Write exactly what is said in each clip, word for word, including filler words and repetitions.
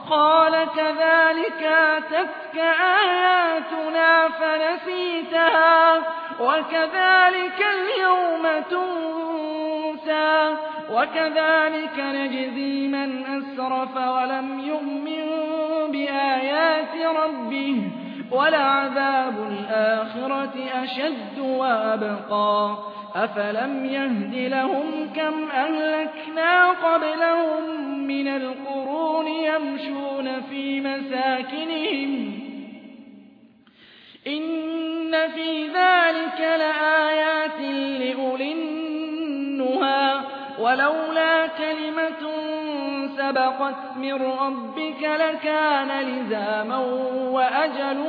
قال كذلك أتتك آياتنا فنسيتها وكذلك اليوم تنسى وكذلك نجزي من أسرف ولم يؤمن بآيات ربه ولعذاب الآخرة أشد وأبقى أفلم يهد لهم كم أهلكنا قبلهم من القرون يمشون في مساكنهم إن في ذلك لآيات لأولي النهى ولولا كلمة سبقت من ربك لكان لزاما وأجل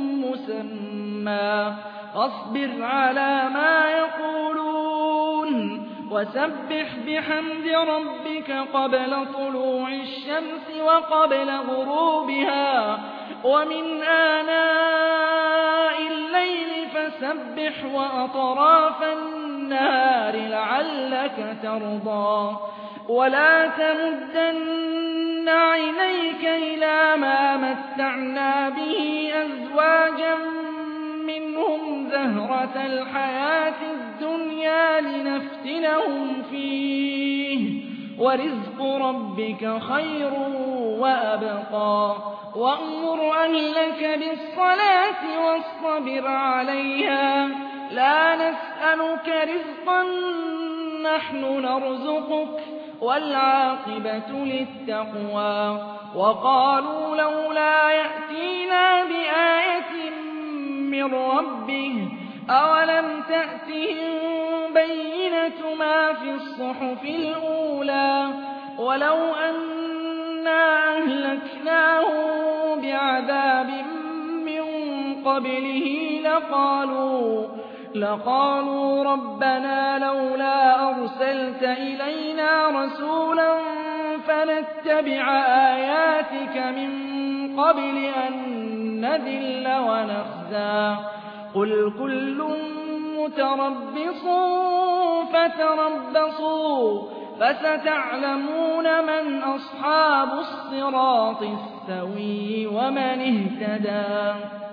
مسمى فاصبر على ما يقولون وسبح بحمد ربك قبل طلوع الشمس وقبل غروبها ومن آناء الليل فسبح وأطراف النهار لعلك ترضى ولا تمدن عينيك إلى ما متعنا به أزواجا منهم زهرة الحياة الدنيا لنفتنهم فيه ورزق ربك خير وأبقى وأمر أهلك بالصلاة واصطبر عليها لا نسألك رزقا نحن نرزقك والعاقبة للتقوى وقالوا لولا يأتينا بآية من ربه أولم تأتهم بينة ما في الصحف الأولى ولو أنا أهلكناهم بعذاب من قبله لقالوا لقالوا ربنا لولا أرسلت إلينا رسولا فنتبع آياتك من قبل أن نذل ونخزى قل كل متربص فتربصوا فستعلمون من أصحاب الصراط السوي ومن اهتدى